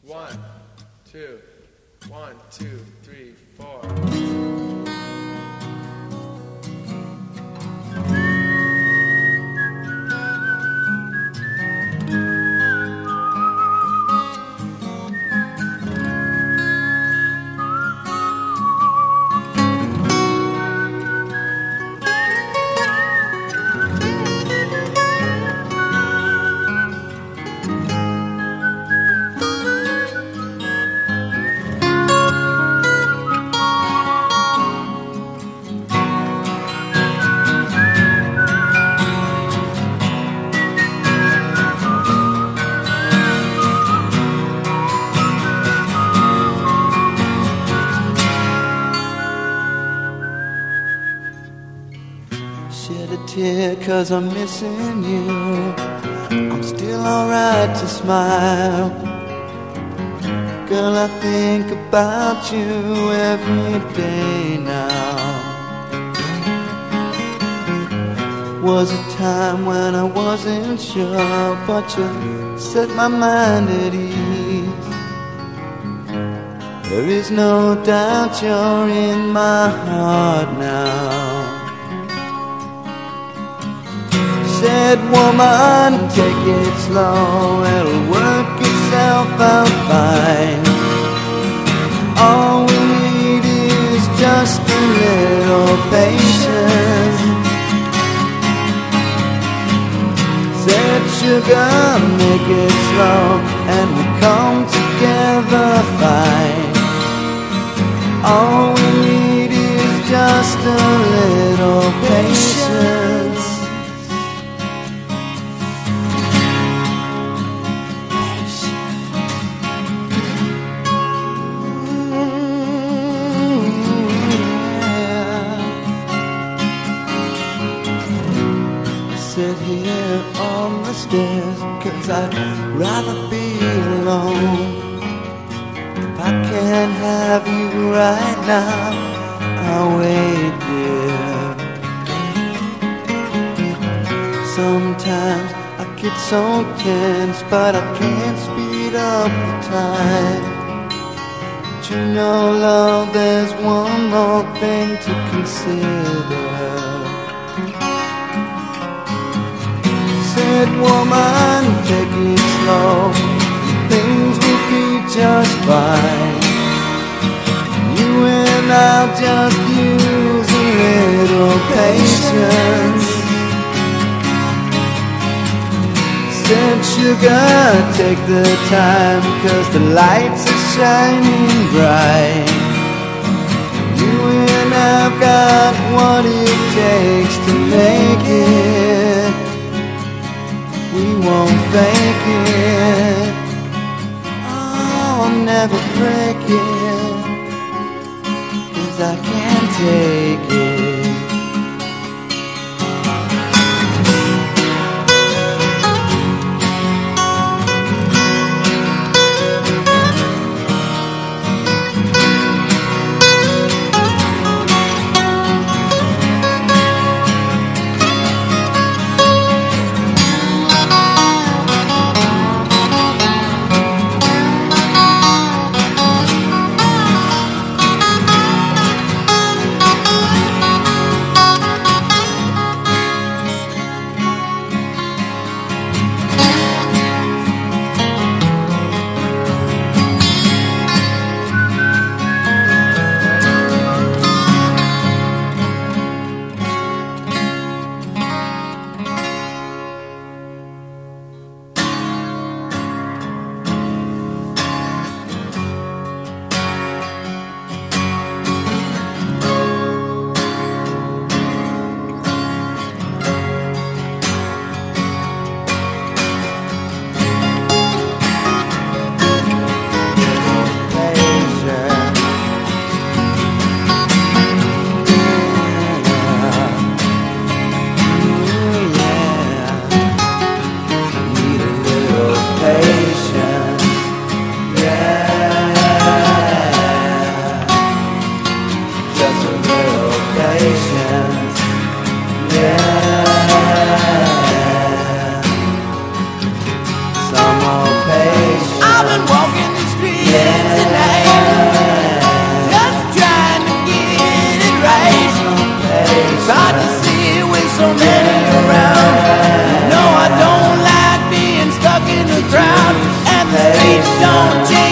1, 2, 1, 2, 3, 4. Shed a tear 'cause I'm missing you. I'm still alright to smile. Girl, I think about you every day now. Was a time when I wasn't sure, but you set my mind at ease. There is no doubt you're in my heart now. Said, woman, take it slow, it'll work itself out fine. All we need is just a little patience. Said, sugar, make it slow, and we'll come together fine. All we need is just a little patience. Sit here on the stairs 'cause I'd rather be alone. If I can't have you right now, I'll wait there. Sometimes I get so tense, but I can't speed up the time. But you know, love, there's one more thing to consider. Said, woman, take it slow, things will be just fine. You and I'll just use a little patience. Said, sugar, take the time, 'cause the lights are shining bright. You and I've got what it takes to make it. We won't fake it. Oh, I'll never break it, 'cause I can't take it. crowd and the streets don't change.